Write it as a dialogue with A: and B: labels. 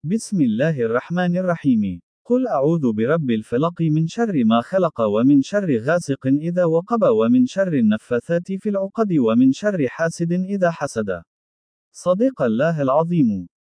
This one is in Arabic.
A: بسم الله الرحمن الرحيم. قل أعوذ برب الفلق من شر ما خلق ومن شر غاسق إذا وقب ومن شر النفاثات في العقد ومن شر حاسد إذا حسد. صدق الله العظيم.